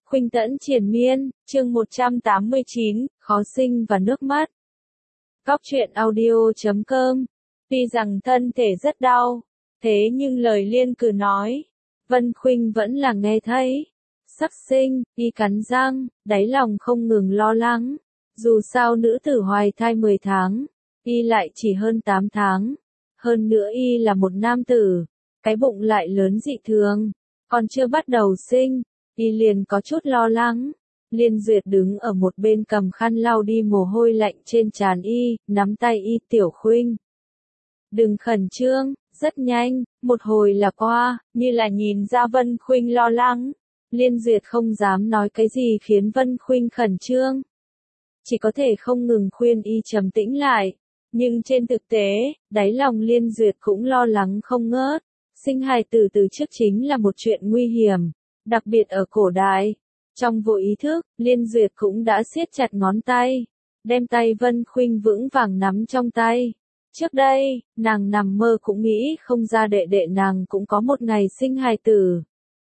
Khuynh Tẫn triền miên, chương 189, khó sinh và nước mắt. Góc truyện audio.com. Tuy rằng thân thể rất đau, thế nhưng lời Liên Cử nói, Vân Khuynh vẫn là nghe thấy. Sắp sinh, y cắn răng, đáy lòng không ngừng lo lắng. Dù sao nữ tử hoài thai 10 tháng, y lại chỉ hơn 8 tháng. Hơn nữa y là một nam tử, cái bụng lại lớn dị thường, còn chưa bắt đầu sinh. Y liền có chút lo lắng. Liên Duyệt đứng ở một bên cầm khăn lau đi mồ hôi lạnh trên trán y, nắm tay y. Tiểu Khuynh, đừng khẩn trương, rất nhanh, một hồi là qua. Như là nhìn ra Vân Khuynh lo lắng, Liên Duyệt không dám nói cái gì khiến Vân Khuynh khẩn trương. Chỉ có thể không ngừng khuyên y trầm tĩnh lại. Nhưng trên thực tế, đáy lòng Liên Duyệt cũng lo lắng không ngớt. Sinh hài tử từ trước chính là một chuyện nguy hiểm. Đặc biệt ở cổ đại, trong vô ý thức, Liên Duyệt cũng đã siết chặt ngón tay, đem tay Vân Khuynh vững vàng nắm trong tay. Trước đây, nàng nằm mơ cũng nghĩ không ra đệ đệ nàng cũng có một ngày sinh hài tử.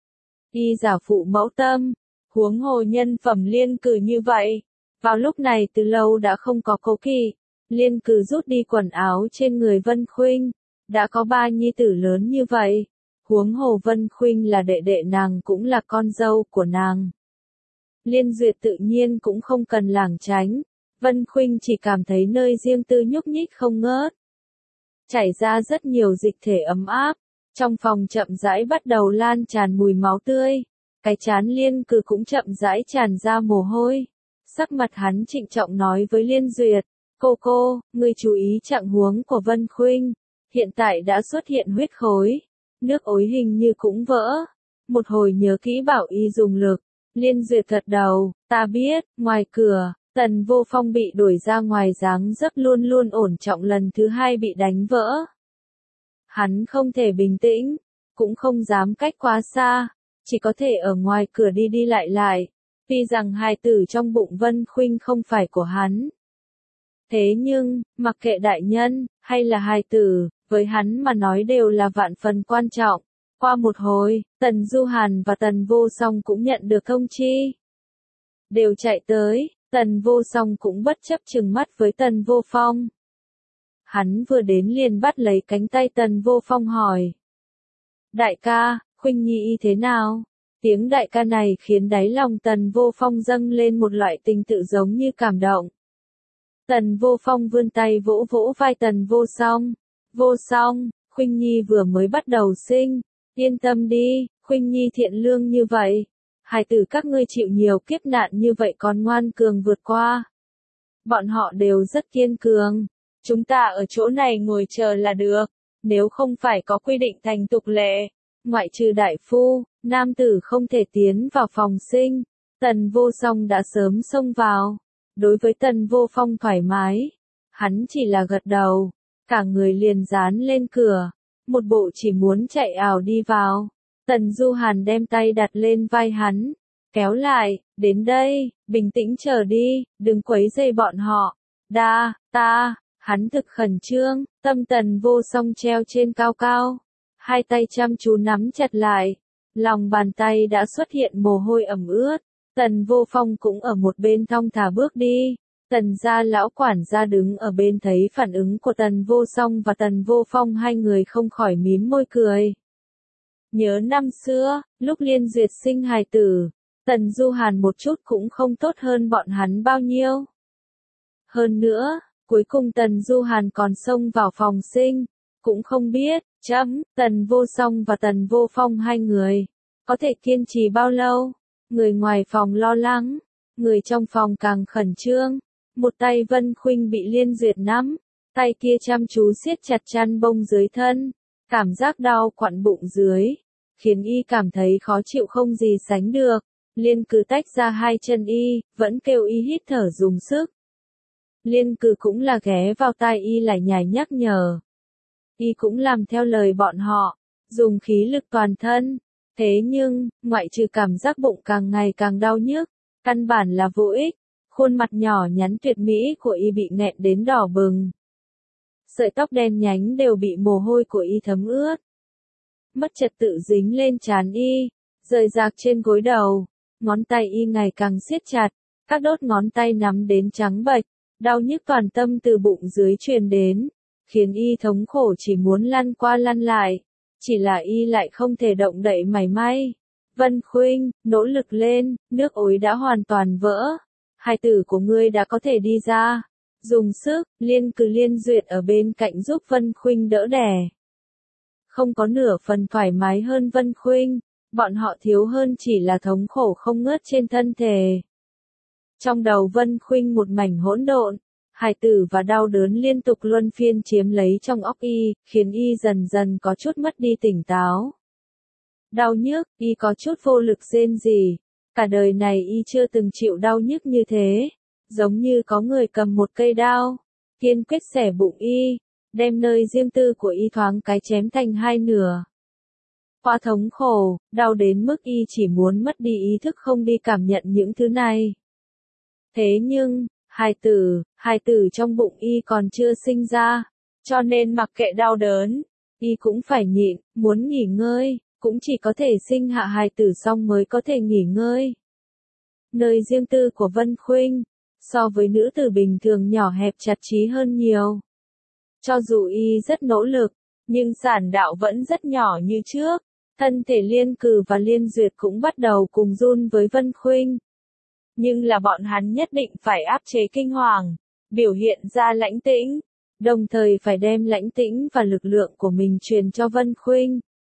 Y giả phụ mẫu tâm, huống hồ nhân phẩm Liên Cử như vậy. Vào lúc này từ lâu đã không có cố kỵ, Liên Cử rút đi quần áo trên người Vân Khuynh, đã có 3 nhi tử lớn như vậy. Huống hồ Vân Khuynh là đệ đệ nàng cũng là con dâu của nàng. Liên Duyệt tự nhiên cũng không cần lảng tránh, Vân Khuynh chỉ cảm thấy nơi riêng tư nhúc nhích không ngớt. Chảy ra rất nhiều dịch thể ấm áp, trong phòng chậm rãi bắt đầu lan tràn mùi máu tươi, cái trán Liên Cử cũng chậm rãi tràn ra mồ hôi. Sắc mặt hắn trịnh trọng nói với Liên Duyệt, cô, ngươi chú ý trạng huống của Vân Khuynh, hiện tại đã xuất hiện huyết khối. Nước ối hình như cũng vỡ. Một hồi nhớ kỹ bảo y dùng lực. Liên Duyệt gật đầu, ta biết. Ngoài cửa, Tần Vô Phong bị đuổi ra ngoài, dáng dấp luôn luôn ổn trọng lần thứ 2 bị đánh vỡ. Hắn không thể bình tĩnh, cũng không dám cách quá xa, chỉ có thể ở ngoài cửa đi đi lại. Tuy rằng hài tử trong bụng Vân Khuynh không phải của hắn. Thế nhưng, mặc kệ đại nhân, hay là hài tử, với hắn mà nói đều là vạn phần quan trọng. Qua một hồi, Tần Du Hàn và Tần Vô Song cũng nhận được thông chi. Đều chạy tới, Tần Vô Song cũng bất chấp trừng mắt với Tần Vô Phong. Hắn vừa đến liền bắt lấy cánh tay Tần Vô Phong hỏi. Đại ca, Khuynh Nhi thế nào? Tiếng đại ca này khiến đáy lòng Tần Vô Phong dâng lên một loại tình tự giống như cảm động. Tần Vô Phong vươn tay vỗ vỗ vai Tần Vô Song. Vô Song, Khuynh Nhi vừa mới bắt đầu sinh, yên tâm đi, Khuynh Nhi thiện lương như vậy. Hài tử các ngươi chịu nhiều kiếp nạn như vậy còn ngoan cường vượt qua. Bọn họ đều rất kiên cường. Chúng ta ở chỗ này ngồi chờ là được. Nếu không phải có quy định thành tục lệ, ngoại trừ đại phu, nam tử không thể tiến vào phòng sinh. Tần Vô Song đã sớm xông vào. Đối với Tần Vô Phong thoải mái, hắn chỉ là gật đầu, cả người liền dán lên cửa, một bộ chỉ muốn chạy ảo đi vào. Tần Du Hàn đem tay đặt lên vai hắn, kéo lại, đến đây, bình tĩnh chờ đi, đừng quấy rầy bọn họ. Hắn thực khẩn trương, tâm Tần Vô Song treo trên cao cao, hai tay chăm chú nắm chặt lại, lòng bàn tay đã xuất hiện mồ hôi ẩm ướt. Tần Vô Phong cũng ở một bên thong thả bước đi. Tần gia lão quản gia đứng ở bên thấy phản ứng của Tần Vô Song và Tần Vô Phong, hai người không khỏi mím môi cười. Nhớ năm xưa, lúc Liên Duyệt sinh hài tử, Tần Du Hàn một chút cũng không tốt hơn bọn hắn bao nhiêu. Hơn nữa, cuối cùng Tần Du Hàn còn xông vào phòng sinh, cũng không biết, Tần Vô Song và Tần Vô Phong hai người, có thể kiên trì bao lâu. Người ngoài phòng lo lắng, người trong phòng càng khẩn trương. Một tay Vân Khuynh bị Liên Duyệt nắm, tay kia chăm chú siết chặt chăn bông dưới thân, cảm giác đau quặn bụng dưới, khiến y cảm thấy khó chịu không gì sánh được. Liên Cử tách ra hai chân y, vẫn kêu y hít thở dùng sức. Liên Cử cũng là ghé vào tai y lại nhải nhắc nhở. Y cũng làm theo lời bọn họ, dùng khí lực toàn thân. Thế nhưng, ngoại trừ cảm giác bụng càng ngày càng đau nhức, căn bản là vô ích. Khuôn mặt nhỏ nhắn tuyệt mỹ của y bị nghẹn đến đỏ bừng. Sợi tóc đen nhánh đều bị mồ hôi của y thấm ướt. Mất trật tự dính lên trán y, rời rạc trên gối đầu. ngón tay y ngày càng siết chặt, các đốt ngón tay nắm đến trắng bệch, đau nhức toàn tâm từ bụng dưới truyền đến, khiến y thống khổ chỉ muốn lăn qua lăn lại, chỉ là y lại không thể động đậy mảy may. Vân Khuynh, nỗ lực lên, nước ối đã hoàn toàn vỡ, hài tử của ngươi đã có thể đi ra. Dùng sức, Liên Duyệt ở bên cạnh giúp Vân Khuynh đỡ đẻ. Không có nửa phần thoải mái hơn Vân Khuynh, bọn họ thiếu hơn chỉ là thống khổ không ngớt trên thân thể. Trong đầu Vân Khuynh một mảnh hỗn độn, hài tử và đau đớn liên tục luân phiên chiếm lấy trong óc y, khiến y dần dần có chút mất đi tỉnh táo. Đau nhức, y có chút vô lực rên rỉ, cả đời này y chưa từng chịu đau nhức như thế, giống như có người cầm một cây đao, kiên quyết xẻ bụng y, đem nơi riêng tư của y thoáng cái chém thành hai nửa. Qua thống khổ, đau đến mức y chỉ muốn mất đi ý thức không đi cảm nhận những thứ này. Thế nhưng, hài tử trong bụng y còn chưa sinh ra, cho nên mặc kệ đau đớn, y cũng phải nhịn, muốn nghỉ ngơi, cũng chỉ có thể sinh hạ hài tử xong mới có thể nghỉ ngơi. Nơi riêng tư của Vân Khuynh, so với nữ tử bình thường nhỏ hẹp chặt chí hơn nhiều. Cho dù y rất nỗ lực, nhưng sản đạo vẫn rất nhỏ như trước, thân thể Liên Cử và Liên Duyệt cũng bắt đầu cùng run với Vân Khuynh. Nhưng là bọn hắn nhất định phải áp chế kinh hoàng, biểu hiện ra lãnh tĩnh, đồng thời phải đem lãnh tĩnh và lực lượng của mình truyền cho Vân Khuynh.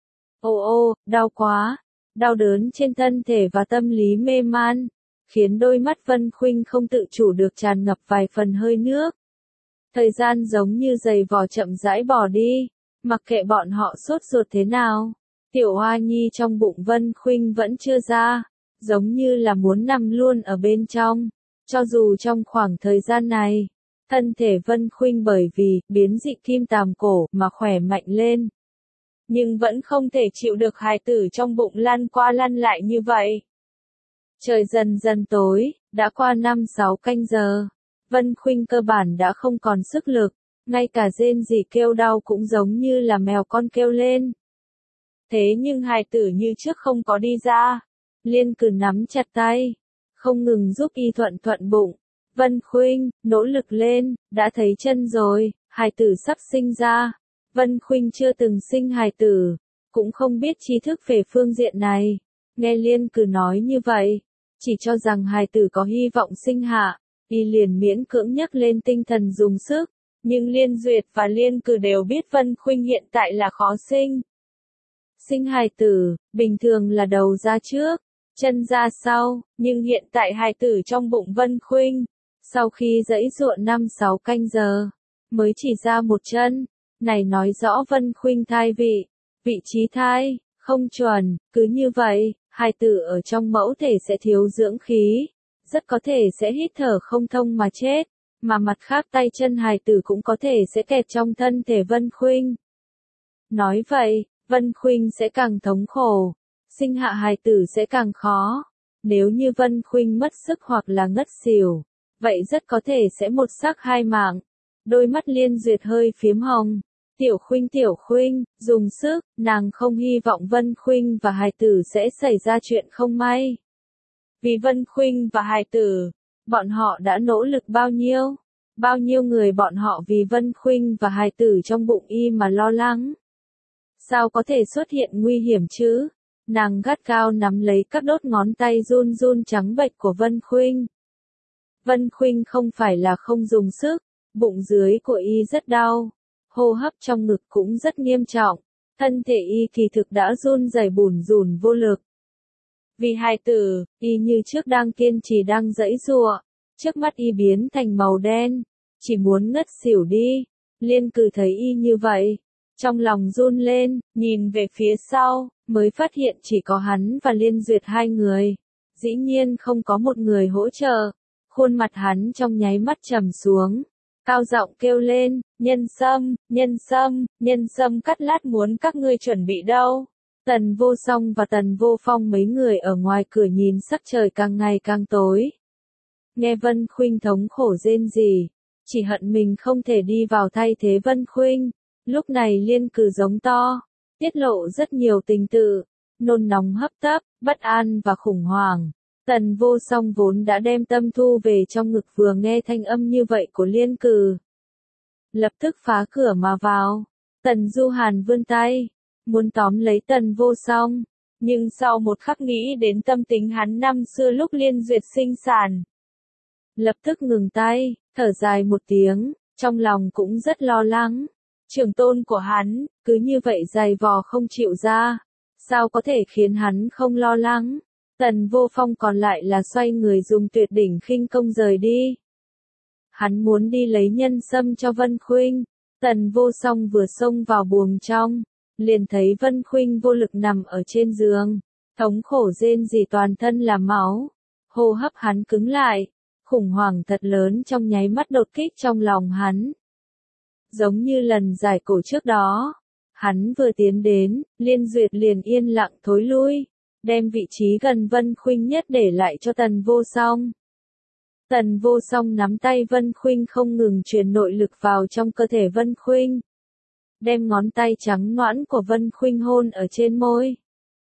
Ô, đau quá, đau đớn trên thân thể và tâm lý mê man, khiến đôi mắt Vân Khuynh không tự chủ được tràn ngập vài phần hơi nước. Thời gian giống như giày vò chậm rãi bỏ đi, mặc kệ bọn họ sốt ruột thế nào, tiểu hoa nhi trong bụng Vân Khuynh vẫn chưa ra, giống như là muốn nằm luôn ở bên trong. Cho dù trong khoảng thời gian này, thân thể Vân Khuynh bởi vì biến dị kim tàm cổ mà khỏe mạnh lên, nhưng vẫn không thể chịu được hài tử trong bụng lăn qua lăn lại như vậy. Trời dần dần tối, đã qua 5-6 canh giờ, Vân Khuynh cơ bản đã không còn sức lực, ngay cả rên rỉ kêu đau cũng giống như là mèo con kêu lên. Thế nhưng hài tử như trước không có đi ra, Liên Cử nắm chặt tay, không ngừng giúp y thuận bụng. Vân Khuynh, nỗ lực lên, đã thấy chân rồi, hài tử sắp sinh ra. Vân Khuynh chưa từng sinh hài tử, cũng không biết tri thức về phương diện này. Nghe Liên Cử nói như vậy, chỉ cho rằng hài tử có hy vọng sinh hạ, y liền miễn cưỡng nhấc lên tinh thần dùng sức. Nhưng Liên Duyệt và Liên Cử đều biết Vân Khuynh hiện tại là khó sinh. Sinh hài tử, bình thường là đầu ra trước, chân ra sau, nhưng hiện tại hài tử trong bụng Vân Khuynh, sau khi giãy giụa 5-6 canh giờ, mới chỉ ra một chân. Này nói rõ Vân Khuynh thai vị trí thai, không chuẩn, cứ như vậy, hài tử ở trong mẫu thể sẽ thiếu dưỡng khí, rất có thể sẽ hít thở không thông mà chết, mà mặt khác tay chân hài tử cũng có thể sẽ kẹt trong thân thể Vân Khuynh. Nói vậy, Vân Khuynh sẽ càng thống khổ, sinh hạ hài tử sẽ càng khó. Nếu như Vân Khuynh mất sức hoặc là ngất xỉu, vậy rất có thể sẽ một xác hai mạng. Đôi mắt Liên Duyệt hơi phiếm hồng. Tiểu Khuynh, dùng sức, nàng không hy vọng Vân Khuynh và hài tử sẽ xảy ra chuyện không may. Vì Vân Khuynh và hài tử, bọn họ đã nỗ lực bao nhiêu người bọn họ vì Vân Khuynh và hài tử trong bụng y mà lo lắng. Sao có thể xuất hiện nguy hiểm chứ? Nàng gắt gao nắm lấy các đốt ngón tay run trắng bệch của Vân Khuynh. Vân Khuynh không phải là không dùng sức, bụng dưới của y rất đau, hô hấp trong ngực cũng rất nghiêm trọng, thân thể y kỳ thực đã run rẩy bủn rủn vô lực. Vì hài tử, y như trước đang kiên trì đang giãy giụa, trước mắt y biến thành màu đen, chỉ muốn ngất xỉu đi. Liên Cử thấy y như vậy, trong lòng run lên, nhìn về phía sau, mới phát hiện chỉ có hắn và Liên Duyệt hai người, dĩ nhiên không có một người hỗ trợ. Khuôn mặt hắn trong nháy mắt trầm xuống, cao giọng kêu lên, nhân sâm cắt lát muốn các ngươi chuẩn bị đâu. Tần Vô Song và Tần Vô Phong mấy người ở ngoài cửa nhìn sắc trời càng ngày càng tối. Nghe Vân Khuynh thống khổ rên rỉ, chỉ hận mình không thể đi vào thay thế Vân Khuynh. Lúc này Liên Cử giống to, tiết lộ rất nhiều tình tự, nôn nóng hấp tấp, bất an và khủng hoảng. Tần Vô Song vốn đã đem tâm thu về trong ngực, vừa nghe thanh âm như vậy của Liên Cừ, lập tức phá cửa mà vào. Tần Du Hàn vươn tay, muốn tóm lấy Tần Vô Song, nhưng sau một khắc nghĩ đến tâm tính hắn năm xưa lúc Liên Duyệt sinh sản, lập tức ngừng tay, thở dài một tiếng, trong lòng cũng rất lo lắng. Trưởng tôn của hắn, cứ như vậy giày vò không chịu ra, sao có thể khiến hắn không lo lắng. Tần Vô Phong còn lại là xoay người dùng tuyệt đỉnh khinh công rời đi. Hắn muốn đi lấy nhân sâm cho Vân Khuynh. Tần Vô Song vừa xông vào buồng trong, liền thấy Vân Khuynh vô lực nằm ở trên giường, thống khổ rên rỉ toàn thân là máu. Hô hấp hắn cứng lại, khủng hoảng thật lớn trong nháy mắt đột kích trong lòng hắn. Giống như lần giải cổ trước đó, hắn vừa tiến đến, Liên Duyệt liền yên lặng thối lui, đem vị trí gần Vân Khuynh nhất để lại cho Tần Vô Song. Tần Vô Song nắm tay Vân Khuynh không ngừng truyền nội lực vào trong cơ thể Vân Khuynh, đem ngón tay trắng nõn của Vân Khuynh hôn ở trên môi.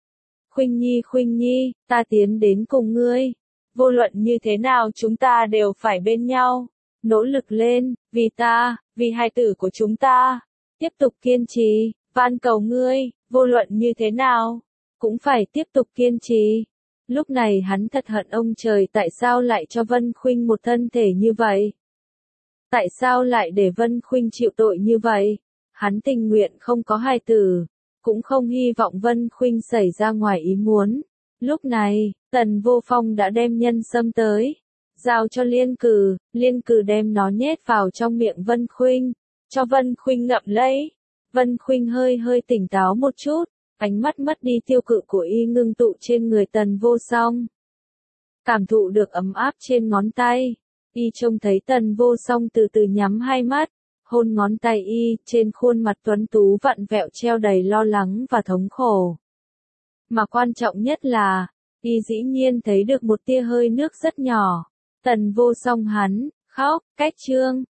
Khuynh Nhi, ta tiến đến cùng ngươi. Vô luận như thế nào chúng ta đều phải bên nhau. Nỗ lực lên, vì ta, vì hài tử của chúng ta. Tiếp tục kiên trì, van cầu ngươi, vô luận như thế nào, cũng phải tiếp tục kiên trì. Lúc này hắn thật hận ông trời, tại sao lại cho Vân Khuynh một thân thể như vậy? Tại sao lại để Vân Khuynh chịu tội như vậy? Hắn tình nguyện không có hài tử, cũng không hy vọng Vân Khuynh xảy ra ngoài ý muốn. Lúc này, Tần Vô Phong đã đem nhân sâm tới, giao cho Liên Cừ đem nó nhét vào trong miệng Vân Khuynh, cho Vân Khuynh ngậm lấy. Vân Khuynh hơi tỉnh táo một chút, ánh mắt mất đi tiêu cự của y ngưng tụ trên người Tần Vô Song. Cảm thụ được ấm áp trên ngón tay, y trông thấy Tần Vô Song từ từ nhắm hai mắt, hôn ngón tay y, trên khuôn mặt tuấn tú vặn vẹo treo đầy lo lắng và thống khổ. Mà quan trọng nhất là, y dĩ nhiên thấy được một tia hơi nước rất nhỏ. Tần Vô Song hắn, khóc, cách trương,